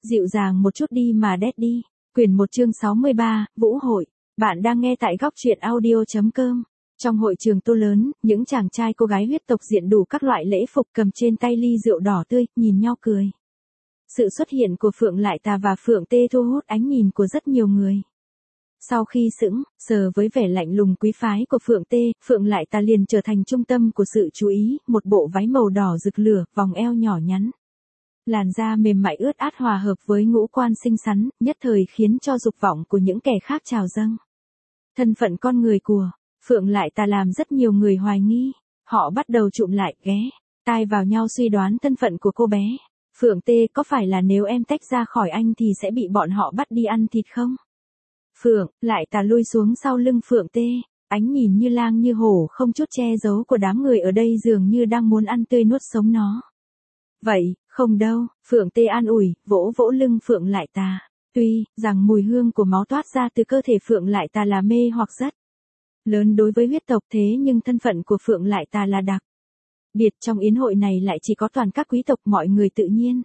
Dịu dàng một chút đi mà Daddy. Quyển 1 chương 63, Vũ hội. Bạn đang nghe tại góc truyện audio.com. Trong hội trường to lớn, những chàng trai cô gái huyết tộc diện đủ các loại lễ phục cầm trên tay ly rượu đỏ tươi, nhìn nhau cười. Sự xuất hiện của Phượng Lại Tà và Phượng Tê thu hút ánh nhìn của rất nhiều người. Sau khi sững sờ với vẻ lạnh lùng quý phái của Phượng Tê, Phượng Lại Tà liền trở thành trung tâm của sự chú ý, một bộ váy màu đỏ rực lửa, vòng eo nhỏ nhắn. Làn da mềm mại ướt át hòa hợp với ngũ quan xinh xắn, nhất thời khiến cho dục vọng của những kẻ khác trào dâng. Thân phận con người của Phượng Lại Tà làm rất nhiều người hoài nghi, họ bắt đầu trụm lại, ghé tai vào nhau suy đoán thân phận của cô bé. Phượng Tê, có phải là nếu em tách ra khỏi anh thì sẽ bị bọn họ bắt đi ăn thịt không? Phượng Lại Tà lui xuống sau lưng Phượng Tê, ánh nhìn như lang như hổ không chút che giấu của đám người ở đây dường như đang muốn ăn tươi nuốt sống nó. Vậy, không đâu, Phượng Tê an ủi, vỗ vỗ lưng Phượng Lại Tà. Tuy rằng mùi hương của máu toát ra từ cơ thể Phượng Lại Tà là mê hoặc rất lớn đối với huyết tộc, thế nhưng thân phận của Phượng Lại Tà là đặc biệt, trong yến hội này lại chỉ có toàn các quý tộc, mọi người tự nhiên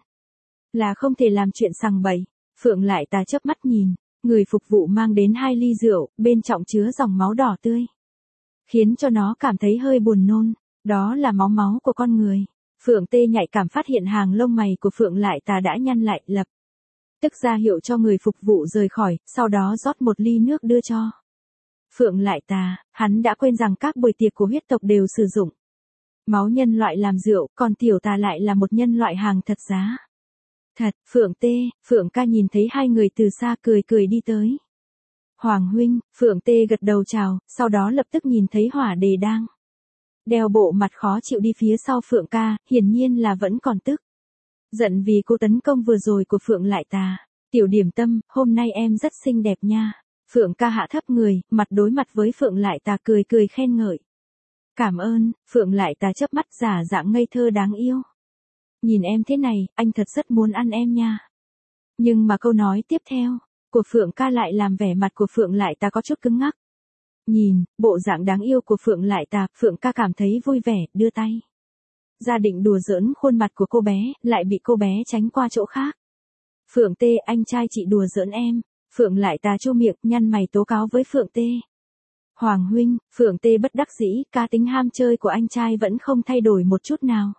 là không thể làm chuyện sằng bậy. Phượng Lại Tà chớp mắt nhìn, người phục vụ mang đến 2 ly rượu, bên trong chứa dòng máu đỏ tươi, khiến cho nó cảm thấy hơi buồn nôn, đó là máu của con người. Phượng Tê nhạy cảm phát hiện hàng lông mày của Phượng Lại Tà đã nhăn lại, lập tức ra hiệu cho người phục vụ rời khỏi, sau đó rót một ly nước đưa cho Phượng Lại Tà. Hắn đã quên rằng các buổi tiệc của huyết tộc đều sử dụng máu nhân loại làm rượu, còn tiểu tà lại là một nhân loại hàng thật giá. Thật, Phượng Tê, Phượng ca nhìn thấy hai người từ xa cười cười đi tới. Hoàng huynh, Phượng Tê gật đầu chào, sau đó lập tức nhìn thấy Hỏa Đề đang đeo bộ mặt khó chịu đi phía sau Phượng ca, hiển nhiên là vẫn còn tức giận vì cô tấn công vừa rồi của Phượng Lại Tà. Tiểu Điểm Tâm, hôm nay em rất xinh đẹp nha. Phượng ca hạ thấp người, mặt đối mặt với Phượng Lại Tà cười cười khen ngợi. Cảm ơn, Phượng Lại Tà chớp mắt giả dạng ngây thơ đáng yêu. Nhìn em thế này, anh thật rất muốn ăn em nha. Nhưng mà câu nói tiếp theo của Phượng ca lại làm vẻ mặt của Phượng Lại Tà có chút cứng ngắc. Nhìn bộ dạng đáng yêu của Phượng Lại Tà, Phượng ca cảm thấy vui vẻ, đưa tay gia định đùa giỡn khuôn mặt của cô bé, lại bị cô bé tránh qua chỗ khác. Phượng Tê, anh trai chị đùa giỡn em. Phượng Lại Tà chu miệng, nhăn mày tố cáo với Phượng Tê. Hoàng huynh, Phượng Tê bất đắc dĩ, cá tính ham chơi của anh trai vẫn không thay đổi một chút nào.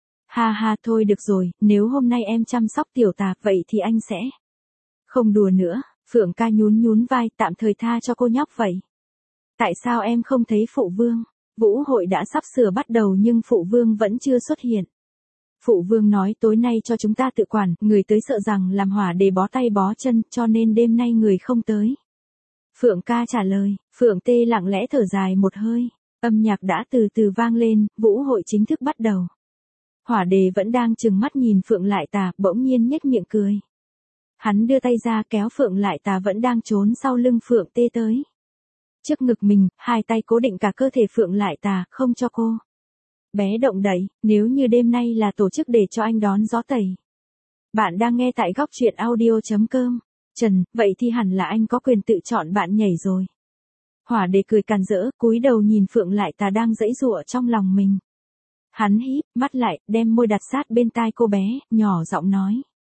Ha ha, thôi được rồi, nếu hôm nay em chăm sóc tiểu Tà, vậy thì anh sẽ không đùa nữa. Phượng ca nhún nhún vai, tạm thời tha cho cô nhóc vậy. Tại sao em không thấy phụ vương? Vũ hội đã sắp sửa bắt đầu nhưng phụ vương vẫn chưa xuất hiện. Phụ vương nói tối nay cho chúng ta tự quản, người tới sợ rằng làm Hỏa Đề bó tay bó chân, cho nên đêm nay người không tới. Phượng ca trả lời. Phượng Tê lặng lẽ thở dài một hơi. Âm nhạc đã từ từ vang lên, vũ hội chính thức bắt đầu. Hỏa Đề vẫn đang trừng mắt nhìn Phượng Lại Tà, bỗng nhiên nhếch miệng cười. Hắn đưa tay ra kéo Phượng Lại Tà vẫn đang trốn sau lưng Phượng Tê tới trước ngực mình, hai tay cố định cả cơ thể Phượng Lại Tà, không cho cô bé động đậy. Nếu như đêm nay là tổ chức để cho anh đón gió tẩy. Bạn đang nghe tại góc truyện audio.com. Trần, vậy thì hẳn là anh có quyền tự chọn bạn nhảy rồi. Hỏa Đề cười càn rỡ, cúi đầu nhìn Phượng Lại Tà đang giãy giụa trong lòng mình. Hắn híp mắt lại, đem môi đặt sát bên tai cô bé, nhỏ giọng nói.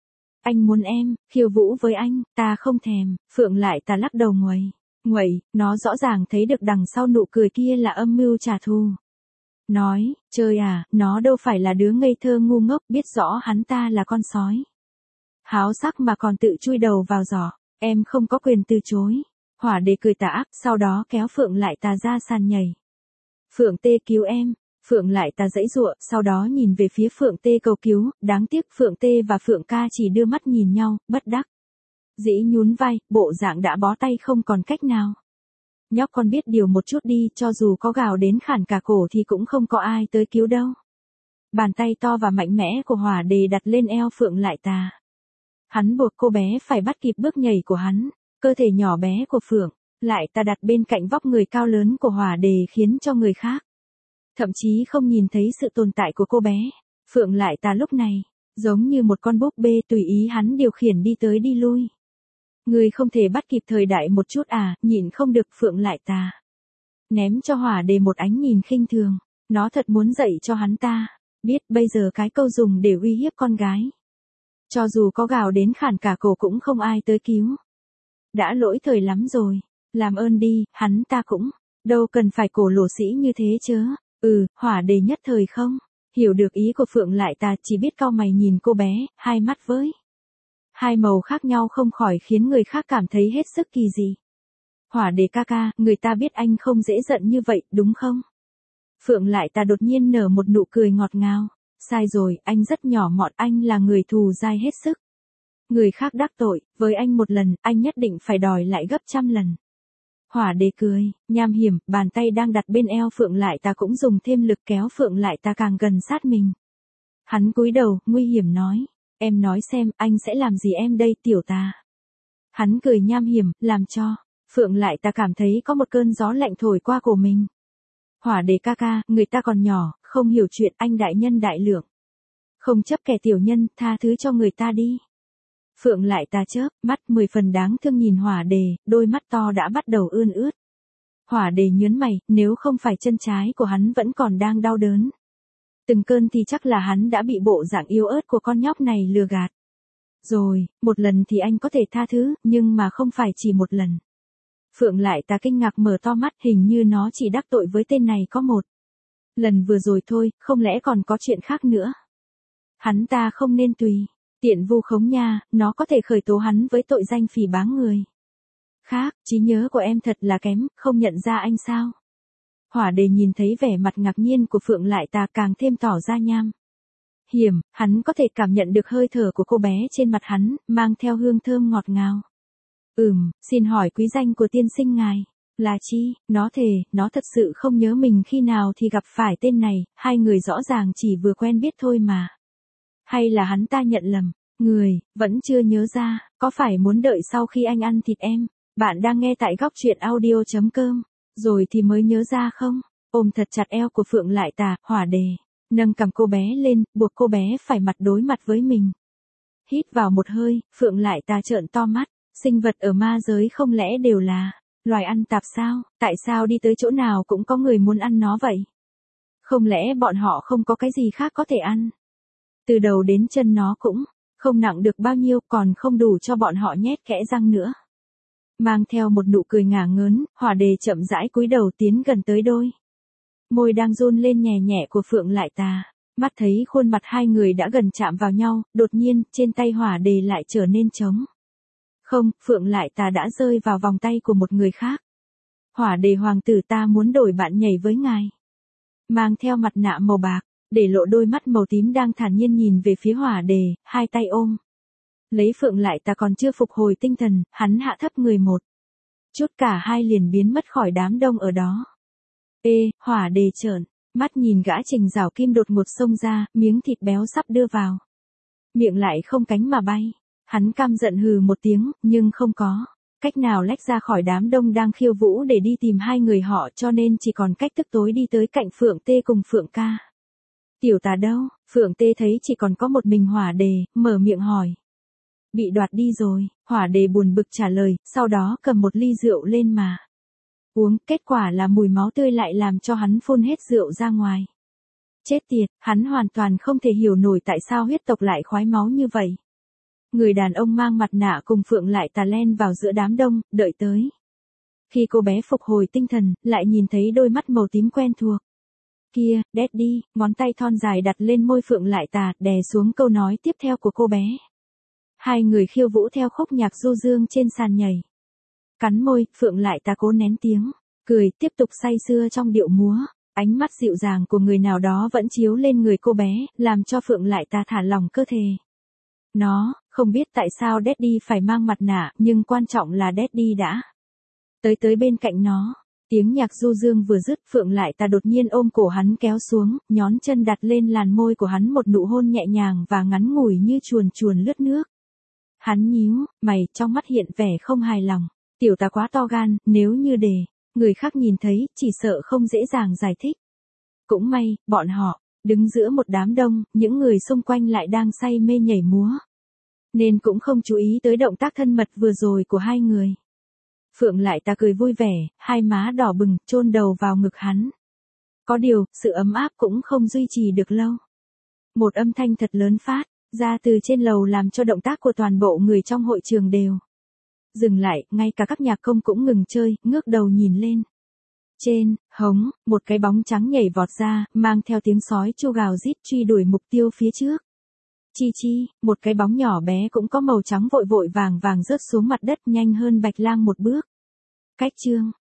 Anh muốn em khiêu vũ với anh, ta không thèm. Phượng Lại Tà lắc đầu nguậy, nó rõ ràng thấy được đằng sau nụ cười kia là âm mưu trả thù. Nói, chơi à, nó đâu phải là đứa ngây thơ ngu ngốc, biết rõ hắn ta là con sói háo sắc mà còn tự chui đầu vào giỏ. Em không có quyền từ chối. Hỏa Đề cười tà ác, sau đó kéo Phượng Lại Tà ra sàn nhảy. Phượng Tê cứu em. Phượng Lại Tà giãy giụa, sau đó nhìn về phía Phượng Tê cầu cứu, đáng tiếc Phượng Tê và Phượng ca chỉ đưa mắt nhìn nhau, bất đắc dĩ nhún vai, bộ dạng đã bó tay không còn cách nào. Nhóc con biết điều một chút đi, cho dù có gào đến khản cả cổ thì cũng không có ai tới cứu đâu. Bàn tay to và mạnh mẽ của Hỏa Đề đặt lên eo Phượng Lại Tà. Hắn buộc cô bé phải bắt kịp bước nhảy của hắn. Cơ thể nhỏ bé của Phượng Lại Tà đặt bên cạnh vóc người cao lớn của Hỏa Đề khiến cho người khác thậm chí không nhìn thấy sự tồn tại của cô bé. Phượng Lại Tà lúc này giống như một con búp bê tùy ý hắn điều khiển đi tới đi lui. Người không thể bắt kịp thời đại một chút à? Nhịn không được, Phượng Lại Tà ném cho Hỏa Đề một ánh nhìn khinh thường. Nó thật muốn dạy cho hắn ta biết bây giờ cái câu dùng để uy hiếp con gái Cho dù có gào đến khản cả cổ cũng không ai tới cứu. Đã lỗi thời lắm rồi. Làm ơn đi, hắn ta cũng. Đâu cần phải cổ lỗ sĩ như thế chớ. Hỏa đề nhất thời không. Hiểu được ý của Phượng Lại Tà, chỉ biết cau mày nhìn cô bé, hai mắt với hai màu khác nhau không khỏi khiến người khác cảm thấy hết sức kỳ dị. Hỏa đề ca ca, người ta biết anh không dễ giận như vậy, đúng không? Phượng Lại Tà đột nhiên nở một nụ cười ngọt ngào. Sai rồi, anh rất nhỏ mọn, anh là người thù dai hết sức. Người khác đắc tội, với anh một lần, anh nhất định phải đòi lại gấp trăm lần. Hỏa đề cười, nham hiểm, bàn tay đang đặt bên eo Phượng Lại Tà cũng dùng thêm lực kéo Phượng Lại Tà càng gần sát mình. Hắn cúi đầu, nguy hiểm nói. Em nói xem, anh sẽ làm gì em đây, tiểu tà? Hắn cười nham hiểm, làm cho Phượng Lại Tà cảm thấy có một cơn gió lạnh thổi qua cổ mình. Hỏa đề ca ca, người ta còn nhỏ, không hiểu chuyện, anh đại nhân đại lượng. Không chấp kẻ tiểu nhân, tha thứ cho người ta đi. Phượng Lại Tà chớp mắt 10 phần đáng thương nhìn hỏa đề, đôi mắt to đã bắt đầu ươn ướt. Hỏa đề nhớn mày, nếu không phải chân trái của hắn vẫn còn đang đau đớn. Từng cơn thì chắc là hắn đã bị bộ dạng yếu ớt của con nhóc này lừa gạt. Rồi, một lần thì anh có thể tha thứ, nhưng mà không phải chỉ một lần. Phượng Lại Tà kinh ngạc mở to mắt, hình như nó chỉ đắc tội với tên này có một lần vừa rồi thôi, không lẽ còn có chuyện khác nữa. Hắn ta không nên tùy tiện vu khống nha, nó có thể khởi tố hắn với tội danh phỉ báng người khác. Trí nhớ của em thật là kém, không nhận ra anh sao? Hỏa đề nhìn thấy vẻ mặt ngạc nhiên của Phượng Lại Tà càng thêm tỏ ra nham hiểm, hắn có thể cảm nhận được hơi thở của cô bé trên mặt hắn, mang theo hương thơm ngọt ngào. Xin hỏi quý danh của tiên sinh ngài là chi? Nó thề, nó thật sự không nhớ mình khi nào thì gặp phải tên này, hai người rõ ràng chỉ vừa quen biết thôi mà. Hay là hắn ta nhận lầm, người, vẫn chưa nhớ ra, có phải muốn đợi sau khi anh ăn thịt em? Bạn đang nghe tại góc truyện audio.com, rồi thì mới nhớ ra không? Ôm thật chặt eo của Phượng Lại Tà, hỏa đề, nâng cầm cô bé lên, buộc cô bé phải mặt đối mặt với mình. Hít vào một hơi, Phượng Lại Tà trợn to mắt, sinh vật ở ma giới không lẽ đều là loài ăn tạp sao? Tại sao đi tới chỗ nào cũng có người muốn ăn nó vậy? Không lẽ bọn họ không có cái gì khác có thể ăn? Từ đầu đến chân nó cũng không nặng được bao nhiêu, còn không đủ cho bọn họ nhét kẽ răng nữa. Mang theo một nụ cười ngả ngớn, hỏa đề chậm rãi cúi đầu tiến gần tới đôi môi đang run lên nhẹ nhẹ của Phượng Lại Tà. Mắt thấy khuôn mặt hai người đã gần chạm vào nhau, đột nhiên, trên tay hỏa đề lại trở nên trống không, Phượng Lại Tà đã rơi vào vòng tay của một người khác. Hỏa đề hoàng tử, ta muốn đổi bạn nhảy với ngài. Mang theo mặt nạ màu bạc, để lộ đôi mắt màu tím đang thản nhiên nhìn về phía hỏa đề, hai tay ôm lấy Phượng Lại Tà còn chưa phục hồi tinh thần, hắn hạ thấp người một chút, cả hai liền biến mất khỏi đám đông ở đó. Hỏa đề trợn mắt nhìn gã Trình Giảo Kim đột ngột xông ra, miếng thịt béo sắp đưa vào miệng lại không cánh mà bay. Hắn căm giận hừ một tiếng, nhưng không có cách nào lách ra khỏi đám đông đang khiêu vũ để đi tìm hai người họ, cho nên chỉ còn cách tức tối đi tới cạnh Phượng Tê cùng Phượng Ca. Tiểu Tà đâu? Phượng Tê thấy chỉ còn có một mình hỏa đề, mở miệng hỏi. Bị đoạt đi rồi, hỏa đề buồn bực trả lời, sau đó cầm một ly rượu lên mà uống, kết quả là mùi máu tươi lại làm cho hắn phun hết rượu ra ngoài. Chết tiệt, hắn hoàn toàn không thể hiểu nổi tại sao huyết tộc lại khoái máu như vậy. Người đàn ông mang mặt nạ cùng Phượng Lại Tà len vào giữa đám đông, đợi tới khi cô bé phục hồi tinh thần, lại nhìn thấy đôi mắt màu tím quen thuộc kia. Daddy, ngón tay thon dài đặt lên môi Phượng Lại Tà, đè xuống câu nói tiếp theo của cô bé. Hai người khiêu vũ theo khúc nhạc du dương trên sàn nhảy. Cắn môi, Phượng Lại Tà cố nén tiếng cười, tiếp tục say sưa trong điệu múa. Ánh mắt dịu dàng của người nào đó vẫn chiếu lên người cô bé, làm cho Phượng Lại Tà thả lỏng cơ thể. Nó không biết tại sao Daddy phải mang mặt nạ, nhưng quan trọng là Daddy đã tới bên cạnh nó. Tiếng nhạc du dương vừa dứt, Phượng Lại Tà đột nhiên ôm cổ hắn kéo xuống, nhón chân đặt lên làn môi của hắn, một nụ hôn nhẹ nhàng và ngắn ngủi như chuồn chuồn lướt nước. Hắn nhíu mày, trong mắt hiện vẻ không hài lòng. Tiểu Tà quá to gan, nếu như để người khác nhìn thấy, chỉ sợ không dễ dàng giải thích. Cũng may, bọn họ đứng giữa một đám đông, những người xung quanh lại đang say mê nhảy múa, nên cũng không chú ý tới động tác thân mật vừa rồi của hai người. Phượng Lại Tà cười vui vẻ, hai má đỏ bừng, chôn đầu vào ngực hắn. Có điều, sự ấm áp cũng không duy trì được lâu. Một âm thanh thật lớn phát Ra từ trên lầu làm cho động tác của toàn bộ người trong hội trường đều dừng lại, ngay cả các nhạc công cũng ngừng chơi, ngước đầu nhìn lên. Trên hống, một cái bóng trắng nhảy vọt ra, mang theo tiếng sói chu gào rít truy đuổi mục tiêu phía trước. Chi chi, một cái bóng nhỏ bé cũng có màu trắng vội vội vàng vàng rớt xuống mặt đất nhanh hơn Bạch Lang một bước. Cách chương